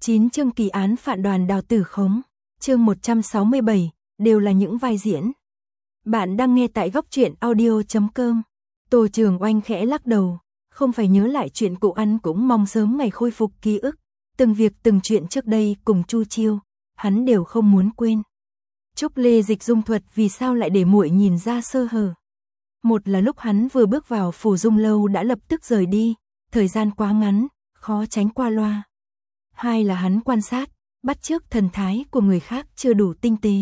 9 chương kỳ án phản đoàn Đào Tử Khống, chương 167, đều là những vai diễn. Bạn đang nghe tại góc truyện audio.com. Tô Trường Oanh khẽ lắc đầu, không phải nhớ lại chuyện cũ ăn cũng mong sớm ngày khôi phục ký ức, từng việc từng chuyện trước đây cùng Chu Chiêu, hắn đều không muốn quên. Trúc Lê dịch dung thuật vì sao lại để muội nhìn ra sơ hở. Một là lúc hắn vừa bước vào phủ dung lâu đã lập tức rời đi, thời gian quá ngắn, khó tránh qua loa. Hai là hắn quan sát, bắt chước thần thái của người khác chưa đủ tinh tế.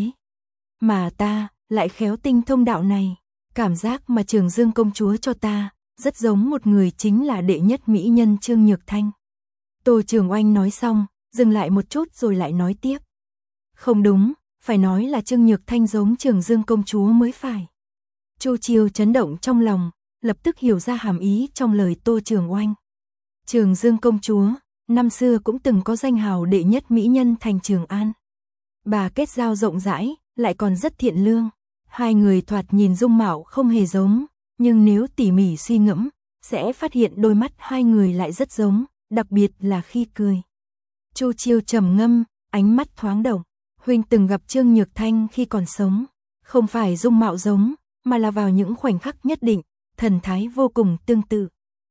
Mà ta, lại khéo tinh thông đạo này, cảm giác mà Trường Dương công chúa cho ta, rất giống một người chính là đệ nhất mỹ nhân Trương Nhược Thanh. Tô Trường Oanh nói xong, dừng lại một chút rồi lại nói tiếp. Không đúng, phải nói là Trương Nhược Thanh giống Trường Dương công chúa mới phải. Chu Chiêu chấn động trong lòng, lập tức hiểu ra hàm ý trong lời Tô Trường Oanh. Trường Dương công chúa, năm xưa cũng từng có danh hào đệ nhất mỹ nhân thành Trường An. Bà kết giao rộng rãi, lại còn rất thiện lương. Hai người thoạt nhìn dung mạo không hề giống, nhưng nếu tỉ mỉ suy ngẫm, sẽ phát hiện đôi mắt hai người lại rất giống, đặc biệt là khi cười. Chu Chiêu trầm ngâm, ánh mắt thoáng động. Huynh từng gặp Trương Nhược Thanh khi còn sống, không phải dung mạo giống, mà là vào những khoảnh khắc nhất định, thần thái vô cùng tương tự.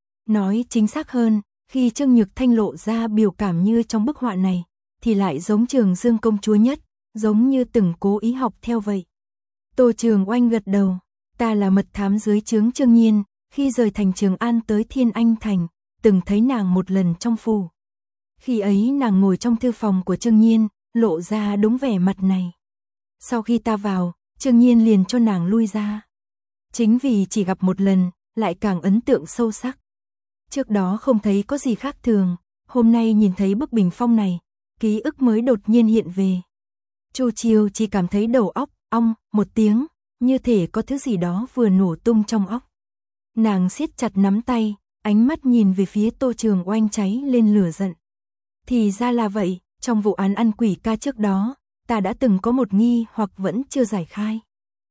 Nói chính xác hơn, khi Trương Nhược Thanh lộ ra biểu cảm như trong bức họa này, thì lại giống Trường Dương công chúa nhất, giống như từng cố ý học theo vậy. Tô Trường Oanh gật đầu, ta là mật thám dưới trướng Trương Nhiên, khi rời thành Trường An tới Thiên Anh Thành, từng thấy nàng một lần trong phủ. Khi ấy nàng ngồi trong thư phòng của Trương Nhiên, lộ ra đúng vẻ mặt này. Sau khi ta vào, Trương Nhiên liền cho nàng lui ra. Chính vì chỉ gặp một lần, lại càng ấn tượng sâu sắc. Trước đó không thấy có gì khác thường, hôm nay nhìn thấy bức bình phong này, ký ức mới đột nhiên hiện về. Chu Chiêu chỉ cảm thấy đầu óc, ong, một tiếng, như thể có thứ gì đó vừa nổ tung trong óc. Nàng siết chặt nắm tay, ánh mắt nhìn về phía Tô Trường Oanh cháy lên lửa giận. Thì ra là vậy, trong vụ án ăn quỷ ca trước đó, ta đã từng có một nghi hoặc vẫn chưa giải khai.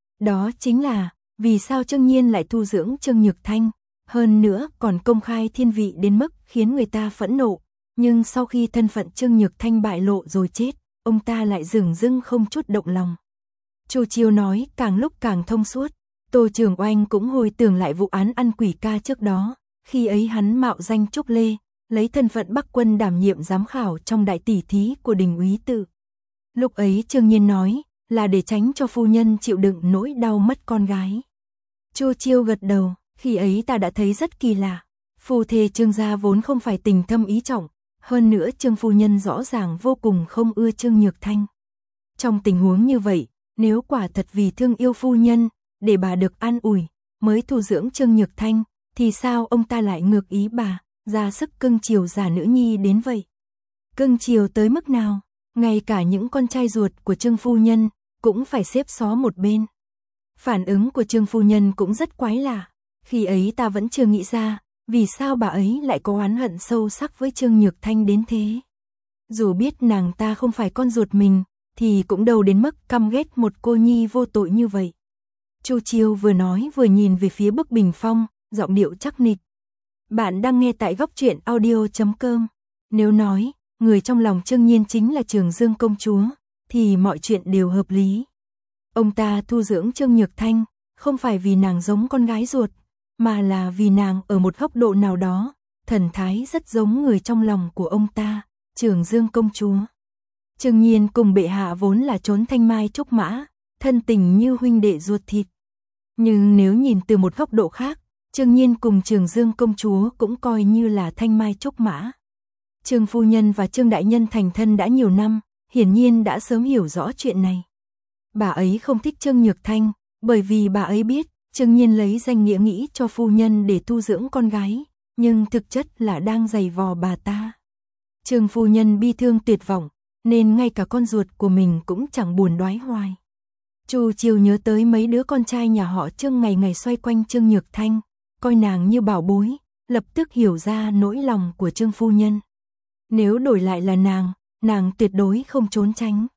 Đó chính là, vì sao Trương Nhiên lại thu dưỡng Trương Nhược Thanh, hơn nữa còn công khai thiên vị đến mức khiến người ta phẫn nộ, nhưng sau khi thân phận Trương Nhược Thanh bại lộ rồi chết, ông ta lại dửng dưng không chút động lòng. Chu Chiêu nói càng lúc càng thông suốt, Tô Trường Oanh cũng hồi tưởng lại vụ án ăn quỷ ca trước đó, khi ấy hắn mạo danh Trúc Lê, lấy thân phận Bắc Quân đảm nhiệm giám khảo trong đại tỷ thí của Đình Úy Tự. Lúc ấy Trương Nhiên nói, là để tránh cho phu nhân chịu đựng nỗi đau mất con gái. Chu Chiêu gật đầu, khi ấy ta đã thấy rất kỳ lạ. Phu thê Trương gia vốn không phải tình thâm ý trọng, hơn nữa Trương phu nhân rõ ràng vô cùng không ưa Trương Nhược Thanh. Trong tình huống như vậy, nếu quả thật vì thương yêu phu nhân, để bà được an ủi, mới thu dưỡng Trương Nhược Thanh, thì sao ông ta lại ngược ý bà, ra sức cưng chiều giả nữ nhi đến vậy? Cưng chiều tới mức nào, ngay cả những con trai ruột của Trương phu nhân cũng phải xếp xó một bên. Phản ứng của Trương phu nhân cũng rất quái lạ, khi ấy ta vẫn chưa nghĩ ra, vì sao bà ấy lại có oán hận sâu sắc với Trương Nhược Thanh đến thế. Dù biết nàng ta không phải con ruột mình, thì cũng đâu đến mức căm ghét một cô nhi vô tội như vậy. Chu Chiêu vừa nói vừa nhìn về phía bức bình phong, giọng điệu chắc nịch. Bạn đang nghe tại góc truyện audio.com. Nếu nói, người trong lòng Trương Nhiên chính là Trường Dương công chúa, thì mọi chuyện đều hợp lý. Ông ta thu dưỡng Trương Nhược Thanh, không phải vì nàng giống con gái ruột, mà là vì nàng ở một góc độ nào đó, thần thái rất giống người trong lòng của ông ta, Trường Dương công chúa. Trương Nhiên cùng bệ hạ vốn là trốn thanh mai trúc mã, thân tình như huynh đệ ruột thịt. Nhưng nếu nhìn từ một góc độ khác, Trương Nhiên cùng Trường Dương công chúa cũng coi như là thanh mai trúc mã. Trương phu nhân và Trương đại nhân thành thân đã nhiều năm, hiển nhiên đã sớm hiểu rõ chuyện này. Bà ấy không thích Trương Nhược Thanh, bởi vì bà ấy biết, Trương Nhiên lấy danh nghĩa nghĩ cho phu nhân để tu dưỡng con gái, nhưng thực chất là đang giày vò bà ta. Trương phu nhân bi thương tuyệt vọng, nên ngay cả con ruột của mình cũng chẳng buồn đoái hoài. Chu Chiêu nhớ tới mấy đứa con trai nhà họ Trương ngày ngày xoay quanh Trương Nhược Thanh, coi nàng như bảo bối, lập tức hiểu ra nỗi lòng của Trương phu nhân. Nếu đổi lại là nàng tuyệt đối không trốn tránh,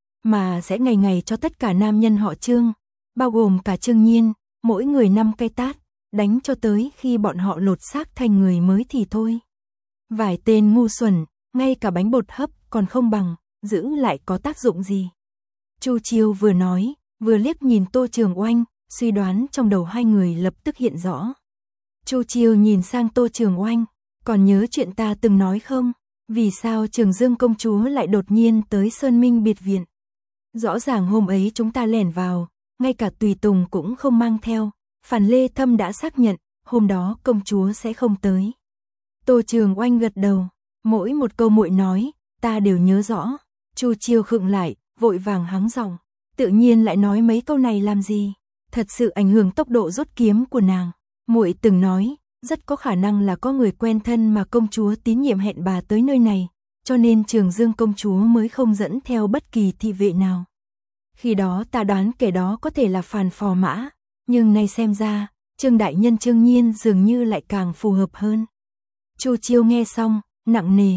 mà sẽ ngày ngày cho tất cả nam nhân họ Trương, bao gồm cả Trương Nhiên, mỗi người 5 cái tát, đánh cho tới khi bọn họ lột xác thành người mới thì thôi. Vài tên ngu xuẩn, ngay cả bánh bột hấp còn không bằng, giữ lại có tác dụng gì. Chu Chiêu vừa nói, vừa liếc nhìn Tô Trường Oanh, suy đoán trong đầu hai người lập tức hiện rõ. Chu Chiêu nhìn sang Tô Trường Oanh, còn nhớ chuyện ta từng nói không? Vì sao Trường Dương công chúa lại đột nhiên tới Sơn Minh biệt viện? Rõ ràng hôm ấy chúng ta lẻn vào, ngay cả tùy tùng cũng không mang theo, Phàn Lê Thâm đã xác nhận, hôm đó công chúa sẽ không tới. Tô Trường Oanh gật đầu, mỗi một câu muội nói, ta đều nhớ rõ. Chu Chiêu khựng lại, vội vàng hắng giọng, tự nhiên lại nói mấy câu này làm gì? Thật sự ảnh hưởng tốc độ rút kiếm của nàng. Muội từng nói, rất có khả năng là có người quen thân mà công chúa tín nhiệm hẹn bà tới nơi này, cho nên Trường Dương công chúa mới không dẫn theo bất kỳ thị vệ nào. Khi đó ta đoán kẻ đó có thể là Phàn Phò Mã, nhưng nay xem ra, Trương đại nhân Trương Nhiên dường như lại càng phù hợp hơn. Chu Chiêu nghe xong, nặng nề,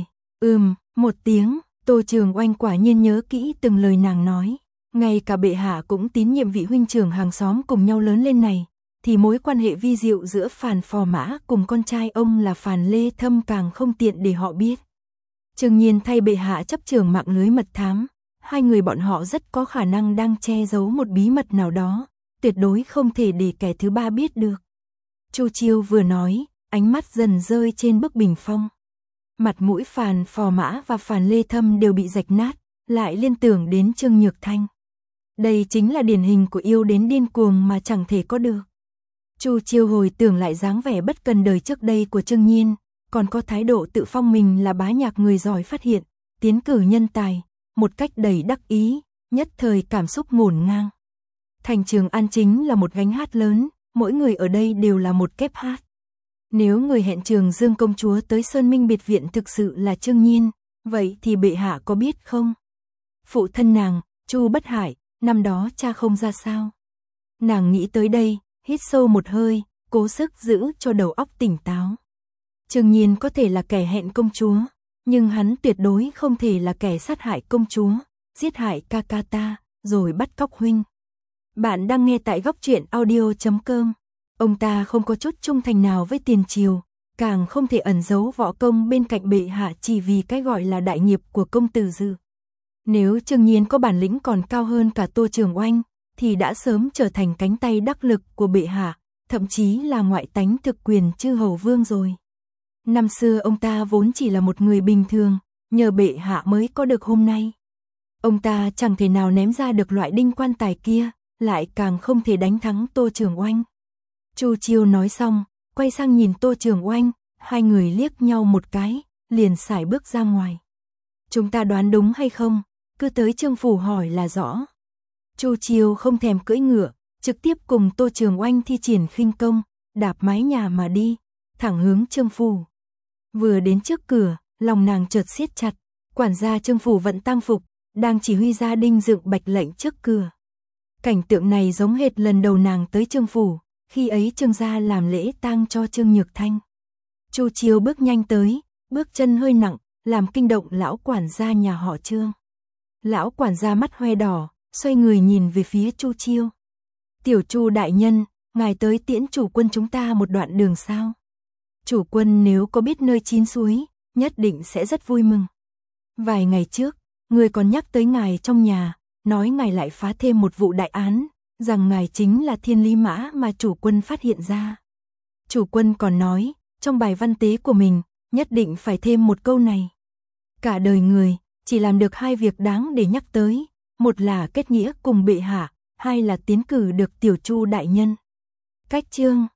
một tiếng, Tô Trường Oanh quả nhiên nhớ kỹ từng lời nàng nói, ngay cả bệ hạ cũng tín nhiệm vị huynh trưởng hàng xóm cùng nhau lớn lên này, thì mối quan hệ vi diệu giữa Phàn Phò Mã cùng con trai ông là Phàn Lê Thâm càng không tiện để họ biết. Trương Nhiên thay bệ hạ chấp trưởng mạng lưới mật thám, hai người bọn họ rất có khả năng đang che giấu một bí mật nào đó, tuyệt đối không thể để kẻ thứ ba biết được. Chu Chiêu vừa nói, ánh mắt dần rơi trên bức bình phong. Mặt mũi Phàn Phò Mã và Phàn Lê Thâm đều bị rạch nát, lại liên tưởng đến Trương Nhược Thanh. Đây chính là điển hình của yêu đến điên cuồng mà chẳng thể có được. Chu Chiêu hồi tưởng lại dáng vẻ bất cần đời trước đây của Trương Nhiên, còn có thái độ tự phong mình là bá nhạc người giỏi phát hiện, tiến cử nhân tài, một cách đầy đắc ý, nhất thời cảm xúc ngổn ngang. Thành Trường An chính là một gánh hát lớn, mỗi người ở đây đều là một kép hát. Nếu người hẹn Trường Dương công chúa tới Sơn Minh biệt viện thực sự là Trương Nhiên, vậy thì bệ hạ có biết không? Phụ thân nàng, Chu Bất Hải, năm đó cha không ra sao? Nàng nghĩ tới đây, hít sâu một hơi, cố sức giữ cho đầu óc tỉnh táo. Trương Nhiên có thể là kẻ hẹn công chúa, nhưng hắn tuyệt đối không thể là kẻ sát hại công chúa, giết hại ca ca ta, rồi bắt cóc huynh. Bạn đang nghe tại Góc Truyện Audio.com. Ông ta không có chút trung thành nào với tiền triều, càng không thể ẩn giấu võ công bên cạnh bệ hạ chỉ vì cái gọi là đại nghiệp của công tử Dư. Nếu Trương Nhiên có bản lĩnh còn cao hơn cả Tô Trường Oanh, thì đã sớm trở thành cánh tay đắc lực của bệ hạ, thậm chí là ngoại tánh thực quyền chư hầu vương rồi. Năm xưa ông ta vốn chỉ là một người bình thường, nhờ bệ hạ mới có được hôm nay. Ông ta chẳng thể nào ném ra được loại đinh quan tài kia, lại càng không thể đánh thắng Tô Trường Oanh. Chu Chiêu nói xong, quay sang nhìn Tô Trường Oanh, hai người liếc nhau một cái, liền sải bước ra ngoài. Chúng ta đoán đúng hay không, cứ tới Trương phủ hỏi là rõ. Chu Chiêu không thèm cưỡi ngựa, trực tiếp cùng Tô Trường Oanh thi triển khinh công, đạp mái nhà mà đi, thẳng hướng Trương phủ. Vừa đến trước cửa, lòng nàng chợt siết chặt, quản gia Trương phủ vận tang phục, đang chỉ huy gia đình dựng bạch lệnh trước cửa. Cảnh tượng này giống hệt lần đầu nàng tới Trương phủ, khi ấy Trương gia làm lễ tang cho Trương Nhược Thanh. Chu Chiêu bước nhanh tới, bước chân hơi nặng, làm kinh động lão quản gia nhà họ Trương. Lão quản gia mắt hoe đỏ, xoay người nhìn về phía Chu Chiêu. Tiểu Chu đại nhân, ngài tới tiễn chủ quân chúng ta một đoạn đường sao? Chủ quân nếu có biết nơi chín suối, nhất định sẽ rất vui mừng. Vài ngày trước, người còn nhắc tới ngài trong nhà, nói ngài lại phá thêm một vụ đại án, rằng ngài chính là Thiên Lý Mã mà chủ quân phát hiện ra. Chủ quân còn nói, trong bài văn tế của mình, nhất định phải thêm một câu này. Cả đời người, chỉ làm được hai việc đáng để nhắc tới, một là kết nghĩa cùng bệ hạ, hai là tiến cử được Tiểu Chu đại nhân. Cách chương